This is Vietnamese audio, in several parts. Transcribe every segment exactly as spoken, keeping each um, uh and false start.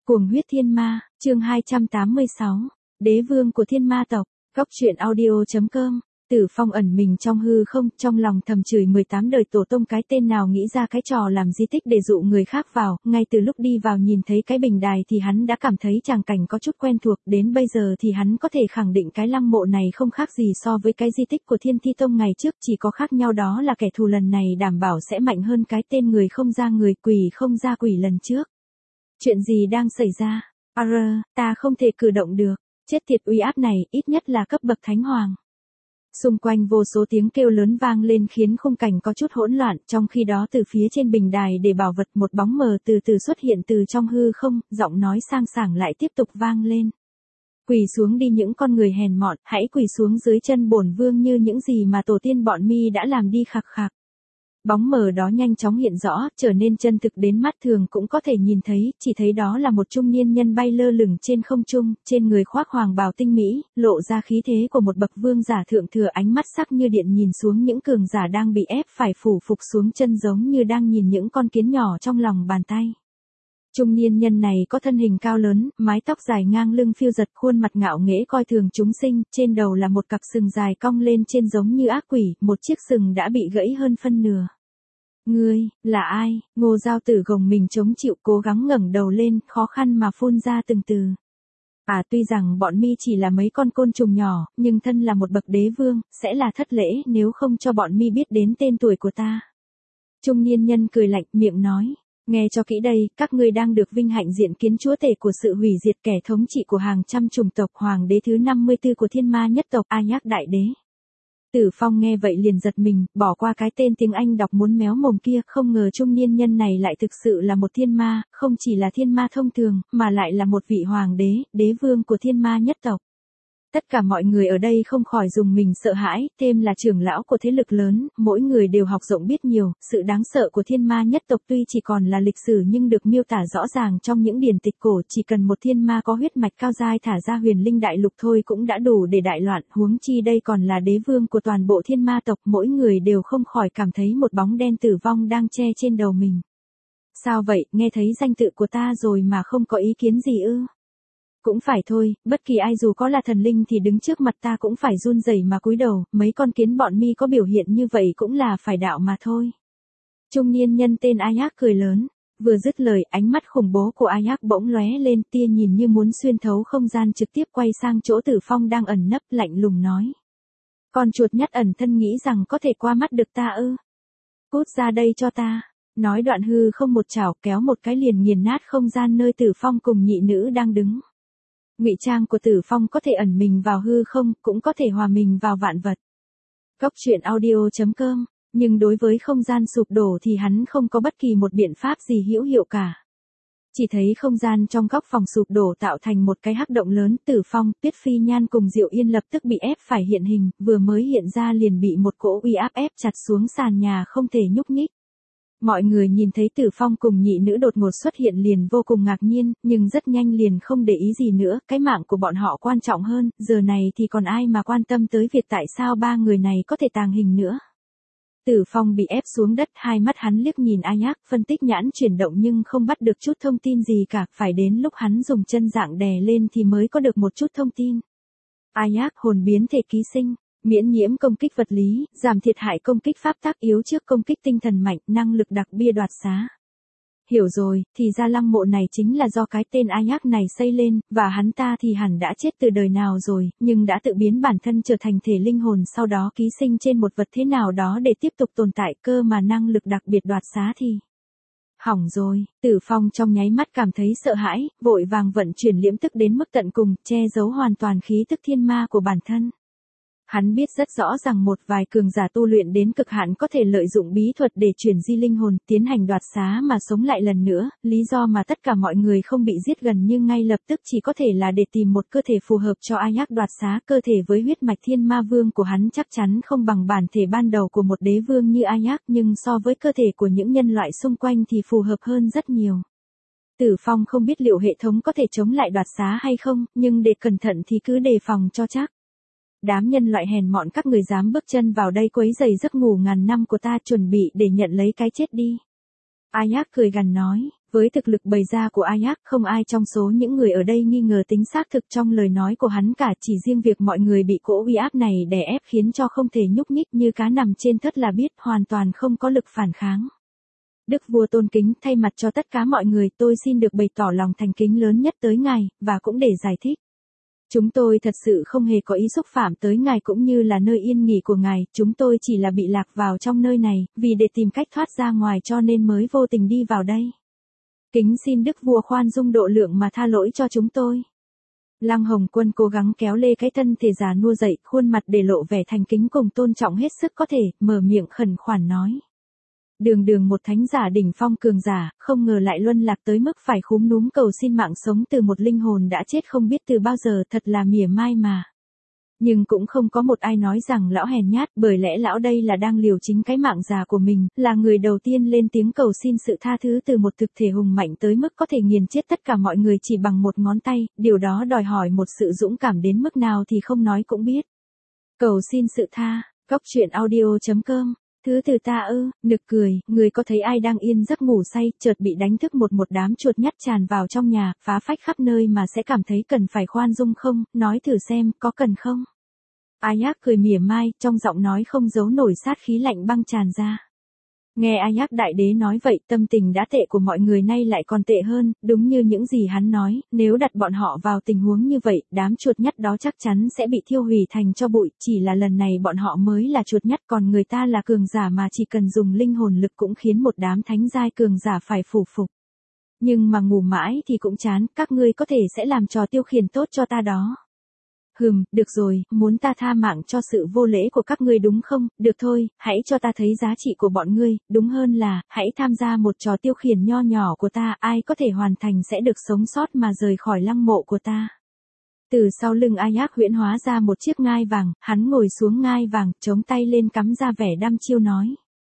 Cuồng huyết thiên ma, chương hai trăm tám mươi sáu, đế vương của thiên ma tộc, góc truyện audio chấm com. Tử Phong ẩn mình trong hư không, trong lòng thầm chửi mười tám đời tổ tông cái tên nào nghĩ ra cái trò làm di tích để dụ người khác vào, ngay từ lúc đi vào nhìn thấy cái bình đài thì hắn đã cảm thấy tràng cảnh có chút quen thuộc, đến bây giờ thì hắn có thể khẳng định cái lăng mộ này không khác gì so với cái di tích của Thiên Thi Tông ngày trước, chỉ có khác nhau đó là kẻ thù lần này đảm bảo sẽ mạnh hơn cái tên người không ra người, quỷ không ra quỷ lần trước. Chuyện gì đang xảy ra? Ar, ta không thể cử động được, chết tiệt, uy áp này ít nhất là cấp bậc thánh hoàng. Xung quanh vô số tiếng kêu lớn vang lên khiến khung cảnh có chút hỗn loạn, trong khi đó từ phía trên bình đài để bảo vật một bóng mờ từ từ xuất hiện từ trong hư không, giọng nói sang sảng lại tiếp tục vang lên. Quỳ xuống đi những con người hèn mọn, hãy quỳ xuống dưới chân bổn vương như những gì mà tổ tiên bọn mi đã làm đi, khạc khạc. Bóng mờ đó nhanh chóng hiện rõ, trở nên chân thực đến mắt thường cũng có thể nhìn thấy, chỉ thấy đó là một trung niên nhân bay lơ lửng trên không trung, trên người khoác hoàng bào tinh mỹ, lộ ra khí thế của một bậc vương giả thượng thừa, ánh mắt sắc như điện nhìn xuống những cường giả đang bị ép phải phủ phục xuống chân giống như đang nhìn những con kiến nhỏ trong lòng bàn tay. Trung niên nhân này có thân hình cao lớn, mái tóc dài ngang lưng phiêu giật, khuôn mặt ngạo nghễ coi thường chúng sinh, trên đầu là một cặp sừng dài cong lên trên giống như ác quỷ, một chiếc sừng đã bị gãy hơn phân nửa. Ngươi, là ai? Ngô Giao Tử gồng mình chống chịu, cố gắng ngẩng đầu lên, khó khăn mà phun ra từng từ. À, tuy rằng bọn mi chỉ là mấy con côn trùng nhỏ, nhưng thân là một bậc đế vương, sẽ là thất lễ nếu không cho bọn mi biết đến tên tuổi của ta. Trung niên nhân cười lạnh, miệng nói. Nghe cho kỹ đây, các ngươi đang được vinh hạnh diện kiến chúa tể của sự hủy diệt, kẻ thống trị của hàng trăm chủng tộc, hoàng đế thứ năm mươi tư của thiên ma nhất tộc, Ayak đại đế. Tử Phong nghe vậy liền giật mình, bỏ qua cái tên tiếng Anh đọc muốn méo mồm kia, không ngờ trung niên nhân này lại thực sự là một thiên ma, không chỉ là thiên ma thông thường, mà lại là một vị hoàng đế, đế vương của thiên ma nhất tộc. Tất cả mọi người ở đây không khỏi dùng mình sợ hãi, thêm là trưởng lão của thế lực lớn, mỗi người đều học rộng biết nhiều, sự đáng sợ của thiên ma nhất tộc tuy chỉ còn là lịch sử nhưng được miêu tả rõ ràng trong những điển tịch cổ, chỉ cần một thiên ma có huyết mạch cao dai thả ra huyền linh đại lục thôi cũng đã đủ để đại loạn, huống chi đây còn là đế vương của toàn bộ thiên ma tộc, mỗi người đều không khỏi cảm thấy một bóng đen tử vong đang che trên đầu mình. Sao vậy, nghe thấy danh tự của ta rồi mà không có ý kiến gì ư? Cũng phải thôi, bất kỳ ai dù có là thần linh thì đứng trước mặt ta cũng phải run rẩy mà cúi đầu, mấy con kiến bọn mi có biểu hiện như vậy cũng là phải đạo mà thôi. Trung niên nhân tên Ayak cười lớn, vừa dứt lời ánh mắt khủng bố của Ayak bỗng lóe lên, tia nhìn như muốn xuyên thấu không gian trực tiếp quay sang chỗ Tử Phong đang ẩn nấp, lạnh lùng nói. Con chuột nhắt ẩn thân nghĩ rằng có thể qua mắt được ta ư? Cút ra đây cho ta. Nói đoạn hư không một chảo kéo một cái liền nghiền nát không gian nơi Tử Phong cùng nhị nữ đang đứng. Ngụy trang của Tử Phong có thể ẩn mình vào hư không, cũng có thể hòa mình vào vạn vật. Góc truyện audio chấm com, nhưng đối với không gian sụp đổ thì hắn không có bất kỳ một biện pháp gì hữu hiệu cả. Chỉ thấy không gian trong góc phòng sụp đổ tạo thành một cái hắc động lớn, Tử Phong, Tuyết Phi Nhan cùng Diệu Yên lập tức bị ép phải hiện hình, vừa mới hiện ra liền bị một cỗ uy áp ép chặt xuống sàn nhà không thể nhúc nhích. Mọi người nhìn thấy Tử Phong cùng nhị nữ đột ngột xuất hiện liền vô cùng ngạc nhiên, nhưng rất nhanh liền không để ý gì nữa, cái mạng của bọn họ quan trọng hơn, giờ này thì còn ai mà quan tâm tới việc tại sao ba người này có thể tàng hình nữa. Tử Phong bị ép xuống đất, hai mắt hắn liếc nhìn Ayak, phân tích nhãn chuyển động nhưng không bắt được chút thông tin gì cả, phải đến lúc hắn dùng chân dạng đè lên thì mới có được một chút thông tin. Ayak hồn biến thể ký sinh. Miễn nhiễm công kích vật lý, giảm thiệt hại công kích pháp tác yếu trước công kích tinh thần mạnh, năng lực đặc bia đoạt xá. Hiểu rồi, thì ra lăng mộ này chính là do cái tên Ayak này xây lên, và hắn ta thì hẳn đã chết từ đời nào rồi, nhưng đã tự biến bản thân trở thành thể linh hồn sau đó ký sinh trên một vật thế nào đó để tiếp tục tồn tại, cơ mà năng lực đặc biệt đoạt xá thì... Hỏng rồi, Tử Phong trong nháy mắt cảm thấy sợ hãi, vội vàng vận chuyển liễm tức đến mức tận cùng, che giấu hoàn toàn khí tức thiên ma của bản thân. Hắn biết rất rõ rằng một vài cường giả tu luyện đến cực hạn có thể lợi dụng bí thuật để chuyển di linh hồn, tiến hành đoạt xá mà sống lại lần nữa, lý do mà tất cả mọi người không bị giết gần như ngay lập tức chỉ có thể là để tìm một cơ thể phù hợp cho Ayak đoạt xá, cơ thể với huyết mạch thiên ma vương của hắn chắc chắn không bằng bản thể ban đầu của một đế vương như Ayak, nhưng so với cơ thể của những nhân loại xung quanh thì phù hợp hơn rất nhiều. Tử Phong không biết liệu hệ thống có thể chống lại đoạt xá hay không, nhưng để cẩn thận thì cứ đề phòng cho chắc. Đám nhân loại hèn mọn các người dám bước chân vào đây quấy rầy giấc ngủ ngàn năm của ta, chuẩn bị để nhận lấy cái chết đi. Ayak cười gằn nói, Với thực lực bày ra của Ajax, không ai trong số những người ở đây nghi ngờ tính xác thực trong lời nói của hắn cả, chỉ riêng việc mọi người bị cỗ uy áp này đè ép khiến cho không thể nhúc nhích như cá nằm trên thớt là biết, hoàn toàn không có lực phản kháng. Đức vua tôn kính, thay mặt cho tất cả mọi người, tôi xin được bày tỏ lòng thành kính lớn nhất tới ngài, và cũng để giải thích. Chúng tôi thật sự không hề có ý xúc phạm tới ngài cũng như là nơi yên nghỉ của ngài, chúng tôi chỉ là bị lạc vào trong nơi này, vì để tìm cách thoát ra ngoài cho nên mới vô tình đi vào đây. Kính xin Đức vua khoan dung độ lượng mà tha lỗi cho chúng tôi. Lăng Hồng Quân cố gắng kéo lê cái thân thể già nua dậy, khuôn mặt để lộ vẻ thành kính cùng tôn trọng hết sức có thể, mở miệng khẩn khoản nói. Đường đường một thánh giả đỉnh phong cường giả, không ngờ lại luân lạc tới mức phải khúm núm cầu xin mạng sống từ một linh hồn đã chết không biết từ bao giờ, thật là mỉa mai mà. Nhưng cũng không có một ai nói rằng lão hèn nhát, bởi lẽ lão đây là đang liều chính cái mạng già của mình, là người đầu tiên lên tiếng cầu xin sự tha thứ từ một thực thể hùng mạnh tới mức có thể nghiền chết tất cả mọi người chỉ bằng một ngón tay, điều đó đòi hỏi một sự dũng cảm đến mức nào thì không nói cũng biết. Cầu xin sự tha, Cóc Truyện Audio chấm com. Thứ từ ta ư, nực cười, người có thấy ai đang yên giấc ngủ say, chợt bị đánh thức một một đám chuột nhắt tràn vào trong nhà, phá phách khắp nơi mà sẽ cảm thấy cần phải khoan dung không, nói thử xem, có cần không? Ajax cười mỉa mai, trong giọng nói không giấu nổi sát khí lạnh băng tràn ra. Nghe Ajax đại đế nói vậy, tâm tình đã tệ của mọi người nay lại còn tệ hơn, đúng như những gì hắn nói, nếu đặt bọn họ vào tình huống như vậy, đám chuột nhắt đó chắc chắn sẽ bị thiêu hủy thành cho bụi, chỉ là lần này bọn họ mới là chuột nhắt còn người ta là cường giả mà chỉ cần dùng linh hồn lực cũng khiến một đám thánh giai cường giả phải phủ phục. Nhưng mà ngủ mãi thì cũng chán, các ngươi có thể sẽ làm trò tiêu khiển tốt cho ta đó. Hừm, được rồi, muốn ta tha mạng cho sự vô lễ của các ngươi đúng không? Được thôi, hãy cho ta thấy giá trị của bọn ngươi, đúng hơn là, hãy tham gia một trò tiêu khiển nho nhỏ của ta, ai có thể hoàn thành sẽ được sống sót mà rời khỏi lăng mộ của ta. Từ sau lưng Ajax huyễn hóa ra một chiếc ngai vàng, hắn ngồi xuống ngai vàng, chống tay lên cắm ra vẻ đăm chiêu nói.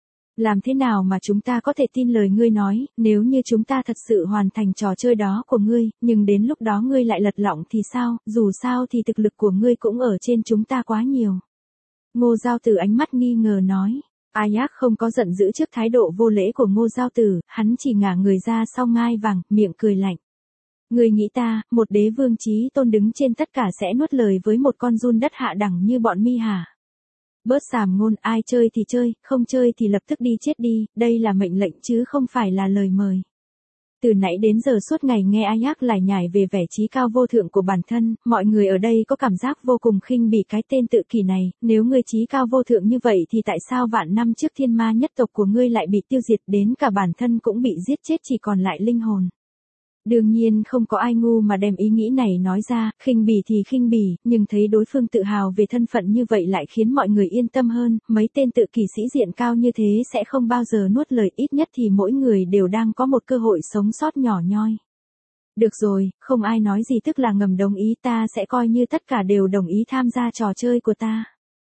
Làm thế nào mà chúng ta có thể tin lời ngươi nói, nếu như chúng ta thật sự hoàn thành trò chơi đó của ngươi, nhưng đến lúc đó ngươi lại lật lọng thì sao, dù sao thì thực lực của ngươi cũng ở trên chúng ta quá nhiều. Ngô Giao Tử ánh mắt nghi ngờ nói. Ajax không có giận dữ trước thái độ vô lễ của Ngô Giao Tử, hắn chỉ ngả người ra sau ngai vàng, miệng cười lạnh. Ngươi nghĩ ta, một đế vương chí tôn đứng trên tất cả sẽ nuốt lời với một con giun đất hạ đẳng như bọn mi hả? Bớt sàm ngôn, ai chơi thì chơi, không chơi thì lập tức đi chết đi, đây là mệnh lệnh chứ không phải là lời mời. Từ nãy đến giờ suốt ngày nghe Ajax lải nhải về vẻ trí cao vô thượng của bản thân, mọi người ở đây có cảm giác vô cùng khinh bỉ cái tên tự kỷ này, nếu ngươi trí cao vô thượng như vậy thì tại sao vạn năm trước thiên ma nhất tộc của ngươi lại bị tiêu diệt đến cả bản thân cũng bị giết chết chỉ còn lại linh hồn. Đương nhiên không có ai ngu mà đem ý nghĩ này nói ra, khinh bỉ thì khinh bỉ, nhưng thấy đối phương tự hào về thân phận như vậy lại khiến mọi người yên tâm hơn, mấy tên tự kỷ sĩ diện cao như thế sẽ không bao giờ nuốt lời, ít nhất thì mỗi người đều đang có một cơ hội sống sót nhỏ nhoi. Được rồi, không ai nói gì tức là ngầm đồng ý, ta sẽ coi như tất cả đều đồng ý tham gia trò chơi của ta.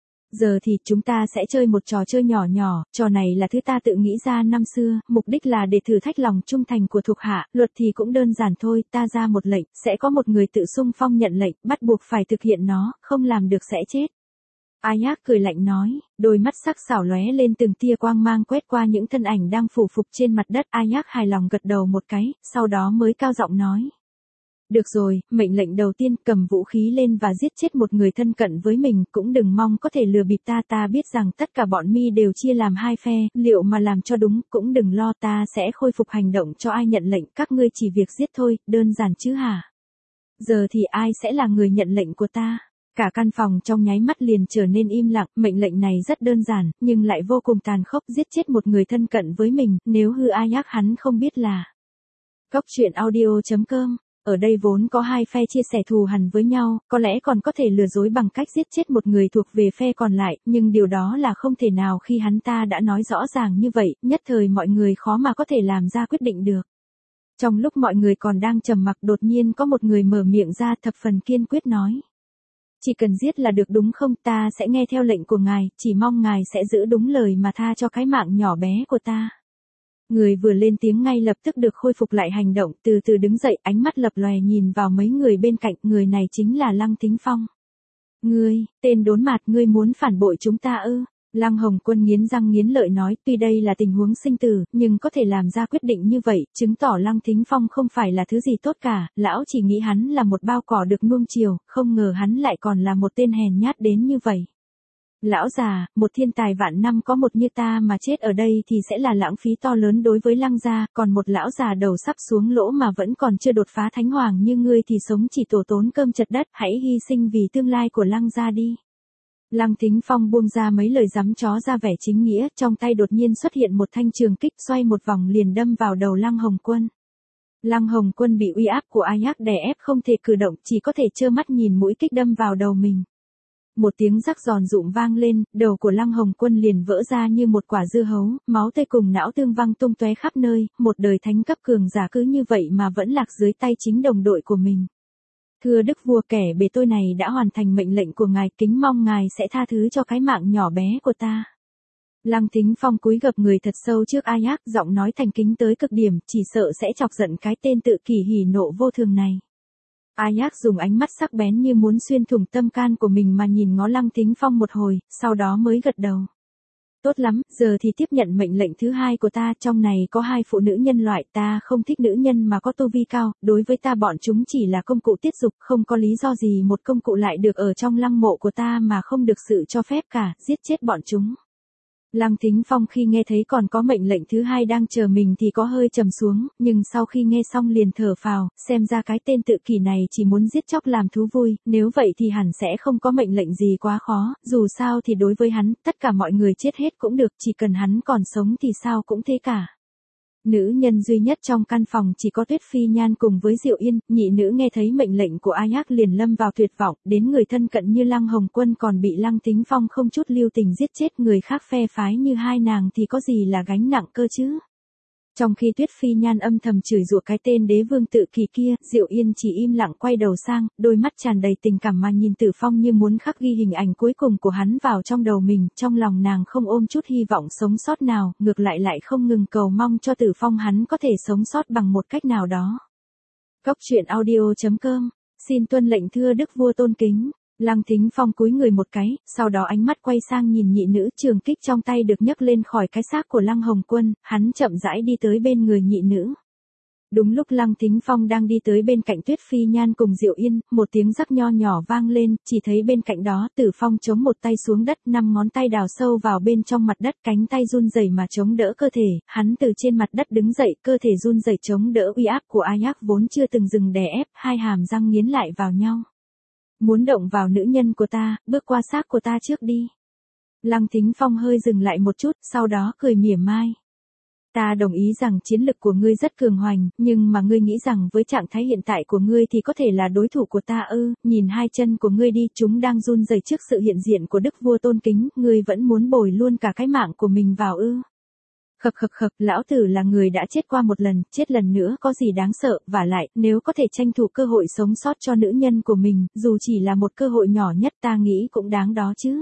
Giờ thì chúng ta sẽ chơi một trò chơi nhỏ nhỏ, trò này là thứ ta tự nghĩ ra năm xưa, mục đích là để thử thách lòng trung thành của thuộc hạ, luật thì cũng đơn giản thôi, ta ra một lệnh, sẽ có một người tự xung phong nhận lệnh, bắt buộc phải thực hiện nó, không làm được sẽ chết. Ajax cười lạnh nói, đôi mắt sắc sảo lóe lên từng tia quang mang quét qua những thân ảnh đang phủ phục trên mặt đất, Ajax hài lòng gật đầu một cái, sau đó mới cao giọng nói. Được rồi, mệnh lệnh đầu tiên, cầm vũ khí lên và giết chết một người thân cận với mình, cũng đừng mong có thể lừa bịp ta, ta biết rằng tất cả bọn mi đều chia làm hai phe, liệu mà làm cho đúng, cũng đừng lo, ta sẽ khôi phục hành động cho ai nhận lệnh, các ngươi chỉ việc giết thôi, đơn giản chứ hả? Giờ thì ai sẽ là người nhận lệnh của ta? Cả căn phòng trong nháy mắt liền trở nên im lặng, mệnh lệnh này rất đơn giản, nhưng lại vô cùng tàn khốc, giết chết một người thân cận với mình, nếu hư Ajax hắn không biết là. Cóc Truyện Audio chấm com. Ở đây vốn có hai phe chia sẻ thù hằn với nhau, có lẽ còn có thể lừa dối bằng cách giết chết một người thuộc về phe còn lại, nhưng điều đó là không thể nào khi hắn ta đã nói rõ ràng như vậy, nhất thời mọi người khó mà có thể làm ra quyết định được. Trong lúc mọi người còn đang trầm mặc đột nhiên có một người mở miệng ra thập phần kiên quyết nói. Chỉ cần giết là được đúng không, ta sẽ nghe theo lệnh của ngài, chỉ mong ngài sẽ giữ đúng lời mà tha cho cái mạng nhỏ bé của ta. Người vừa lên tiếng ngay lập tức được khôi phục lại hành động, từ từ đứng dậy, ánh mắt lập lòe nhìn vào mấy người bên cạnh, người này chính là Lăng Thính Phong. Ngươi, tên đốn mạt, ngươi muốn phản bội chúng ta ư? Lăng Hồng Quân nghiến răng nghiến lợi nói, tuy đây là tình huống sinh tử, nhưng có thể làm ra quyết định như vậy, chứng tỏ Lăng Thính Phong không phải là thứ gì tốt cả, lão chỉ nghĩ hắn là một bao cỏ được nuông chiều, không ngờ hắn lại còn là một tên hèn nhát đến như vậy. Lão già, một thiên tài vạn năm có một như ta mà chết ở đây thì sẽ là lãng phí to lớn đối với Lăng gia, còn một lão già đầu sắp xuống lỗ mà vẫn còn chưa đột phá thánh hoàng như ngươi thì sống chỉ tổ tốn cơm chật đất, hãy hy sinh vì tương lai của Lăng gia đi. Lăng Thính Phong buông ra mấy lời giắm chó ra vẻ chính nghĩa, trong tay đột nhiên xuất hiện một thanh trường kích xoay một vòng liền đâm vào đầu Lăng Hồng Quân. Lăng Hồng Quân bị uy áp của Ajax đè ép không thể cử động, chỉ có thể trơ mắt nhìn mũi kích đâm vào đầu mình. Một tiếng rắc giòn rụm vang lên, đầu của Lăng Hồng Quân liền vỡ ra như một quả dưa hấu, máu tươi cùng não tương văng tung tóe khắp nơi, một đời thánh cấp cường giả cứ như vậy mà vẫn lạc dưới tay chính đồng đội của mình. Thưa đức vua, kẻ bề tôi này đã hoàn thành mệnh lệnh của ngài, kính mong ngài sẽ tha thứ cho cái mạng nhỏ bé của ta. Lăng Thính Phong cúi gập người thật sâu trước Ajax, giọng nói thành kính tới cực điểm, chỉ sợ sẽ chọc giận cái tên tự kỷ hỉ nộ vô thường này. Ajax dùng ánh mắt sắc bén như muốn xuyên thủng tâm can của mình mà nhìn ngó Lăng Thính Phong một hồi, sau đó mới gật đầu. Tốt lắm, giờ thì tiếp nhận mệnh lệnh thứ hai của ta, trong này có hai phụ nữ nhân loại, ta không thích nữ nhân mà có tu vi cao, đối với ta bọn chúng chỉ là công cụ tiết dục, không có lý do gì một công cụ lại được ở trong lăng mộ của ta mà không được sự cho phép cả, giết chết bọn chúng. Lăng Thính Phong khi nghe thấy còn có mệnh lệnh thứ hai đang chờ mình thì có hơi trầm xuống, nhưng sau khi nghe xong liền thở phào, xem ra cái tên tự kỷ này chỉ muốn giết chóc làm thú vui, nếu vậy thì hẳn sẽ không có mệnh lệnh gì quá khó, dù sao thì đối với hắn, tất cả mọi người chết hết cũng được, chỉ cần hắn còn sống thì sao cũng thế cả. Nữ nhân duy nhất trong căn phòng chỉ có Tuyết Phi Nhan cùng với Diệu Yên, nhị nữ nghe thấy mệnh lệnh của Ajax liền lâm vào tuyệt vọng, đến người thân cận như Lăng Hồng Quân còn bị Lăng Thính Phong không chút lưu tình giết chết, người khác phe phái như hai nàng thì có gì là gánh nặng cơ chứ. Trong khi Tuyết Phi Nhan âm thầm chửi rủa cái tên đế vương tự kỳ kia, Diệu Yên chỉ im lặng quay đầu sang, đôi mắt tràn đầy tình cảm mà nhìn Tử Phong như muốn khắc ghi hình ảnh cuối cùng của hắn vào trong đầu mình, trong lòng nàng không ôm chút hy vọng sống sót nào, ngược lại lại không ngừng cầu mong cho Tử Phong hắn có thể sống sót bằng một cách nào đó. Cốc truyện audio chấm com, xin tuân lệnh thưa đức vua tôn kính. Lăng Thính Phong cúi người một cái, sau đó ánh mắt quay sang nhìn nhị nữ, trường kích trong tay được nhấc lên khỏi cái xác của Lăng Hồng Quân, hắn chậm rãi đi tới bên người nhị nữ. Đúng lúc Lăng Thính Phong đang đi tới bên cạnh Tuyết Phi Nhan cùng Diệu Yên, một tiếng rắc nho nhỏ vang lên, chỉ thấy bên cạnh đó Tử Phong chống một tay xuống đất, năm ngón tay đào sâu vào bên trong mặt đất, cánh tay run rẩy mà chống đỡ cơ thể, hắn từ trên mặt đất đứng dậy, cơ thể run rẩy chống đỡ uy áp của Ajax vốn chưa từng dừng đè ép, hai hàm răng nghiến lại vào nhau. Muốn động vào nữ nhân của ta, bước qua xác của ta trước đi. Lăng Thính Phong hơi dừng lại một chút, sau đó cười mỉa mai. Ta đồng ý rằng chiến lực của ngươi rất cường hoành, nhưng mà ngươi nghĩ rằng với trạng thái hiện tại của ngươi thì có thể là đối thủ của ta ư, nhìn hai chân của ngươi đi, chúng đang run rẩy trước sự hiện diện của đức vua tôn kính, ngươi vẫn muốn bồi luôn cả cái mạng của mình vào ư. Khập khập khập, lão tử là người đã chết qua một lần, chết lần nữa có gì đáng sợ, vả lại, nếu có thể tranh thủ cơ hội sống sót cho nữ nhân của mình, dù chỉ là một cơ hội nhỏ nhất ta nghĩ cũng đáng đó chứ.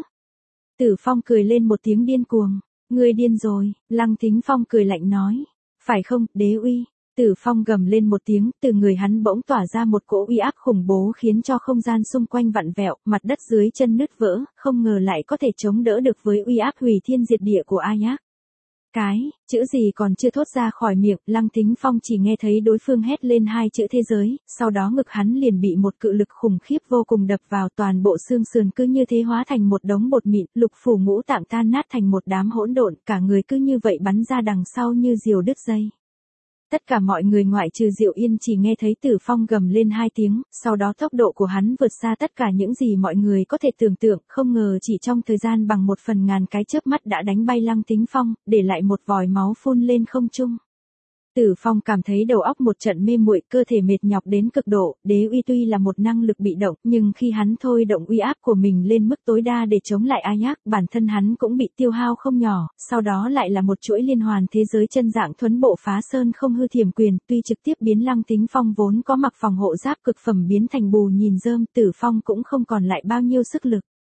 Tử Phong cười lên một tiếng điên cuồng, ngươi điên rồi, Lăng Thính Phong cười lạnh nói, phải không, đế uy. Tử Phong gầm lên một tiếng, từ người hắn bỗng tỏa ra một cỗ uy áp khủng bố khiến cho không gian xung quanh vặn vẹo, mặt đất dưới chân nứt vỡ, không ngờ lại có thể chống đỡ được với uy áp hủy thiên diệt địa của Ajax. Cái, chữ gì còn chưa thốt ra khỏi miệng, Lăng Thính Phong chỉ nghe thấy đối phương hét lên hai chữ thế giới, sau đó ngực hắn liền bị một cự lực khủng khiếp vô cùng đập vào, toàn bộ xương sườn cứ như thế hóa thành một đống bột mịn, lục phủ ngũ tạng tan nát thành một đám hỗn độn, cả người cứ như vậy bắn ra đằng sau như diều đứt dây. Tất cả mọi người ngoại trừ Diệu Yên chỉ nghe thấy Tử Phong gầm lên hai tiếng, sau đó tốc độ của hắn vượt xa tất cả những gì mọi người có thể tưởng tượng, không ngờ chỉ trong thời gian bằng một phần ngàn cái chớp mắt đã đánh bay Lăng Thính Phong, để lại một vòi máu phun lên không trung. Tử Phong cảm thấy đầu óc một trận mê muội, cơ thể mệt nhọc đến cực độ, đế uy tuy là một năng lực bị động, nhưng khi hắn thôi động uy áp của mình lên mức tối đa để chống lại Ajax, bản thân hắn cũng bị tiêu hao không nhỏ, sau đó lại là một chuỗi liên hoàn thế giới chân dạng thuấn bộ phá sơn không hư thiểm quyền, tuy trực tiếp biến Lăng Thính Phong vốn có mặc phòng hộ giáp cực phẩm biến thành bù nhìn rơm, Tử Phong cũng không còn lại bao nhiêu sức lực.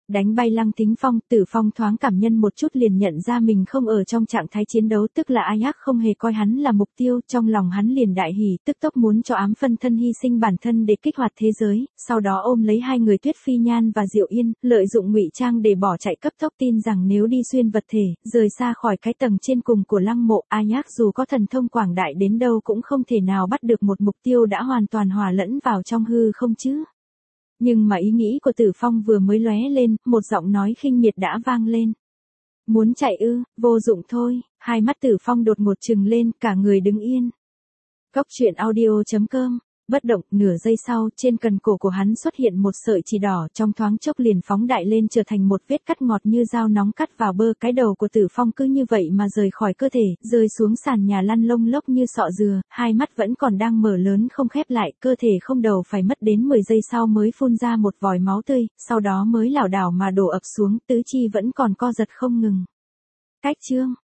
Đánh bay Lăng Thính Phong, Tử Phong thoáng cảm nhân một chút liền nhận ra mình không ở trong trạng thái chiến đấu, tức là Ajax không hề coi hắn là mục tiêu, trong lòng hắn liền đại hỉ, tức tốc muốn cho ám phân thân hy sinh bản thân để kích hoạt thế giới, sau đó ôm lấy hai người Tuyết Phi Nhan và Diệu Yên, lợi dụng ngụy trang để bỏ chạy cấp tốc, tin rằng nếu đi xuyên vật thể, rời xa khỏi cái tầng trên cùng của lăng mộ, Ajax dù có thần thông quảng đại đến đâu cũng không thể nào bắt được một mục tiêu đã hoàn toàn hòa lẫn vào trong hư không chứ. Nhưng mà ý nghĩ của Tử Phong vừa mới lóe lên, một giọng nói khinh miệt đã vang lên. Muốn chạy ư, vô dụng thôi, hai mắt Tử Phong đột ngột trừng lên, cả người đứng yên. Cốc truyện audio chấm com. Bất động, nửa giây sau, trên cần cổ của hắn xuất hiện một sợi chỉ đỏ, trong thoáng chốc liền phóng đại lên trở thành một vết cắt ngọt như dao nóng cắt vào bơ, cái đầu của Tử Phong cứ như vậy mà rời khỏi cơ thể, rơi xuống sàn nhà lăn lông lốc như sọ dừa, hai mắt vẫn còn đang mở lớn không khép lại, cơ thể không đầu phải mất đến mười giây sau mới phun ra một vòi máu tươi, sau đó mới lảo đảo mà đổ ập xuống, tứ chi vẫn còn co giật không ngừng. Cách chương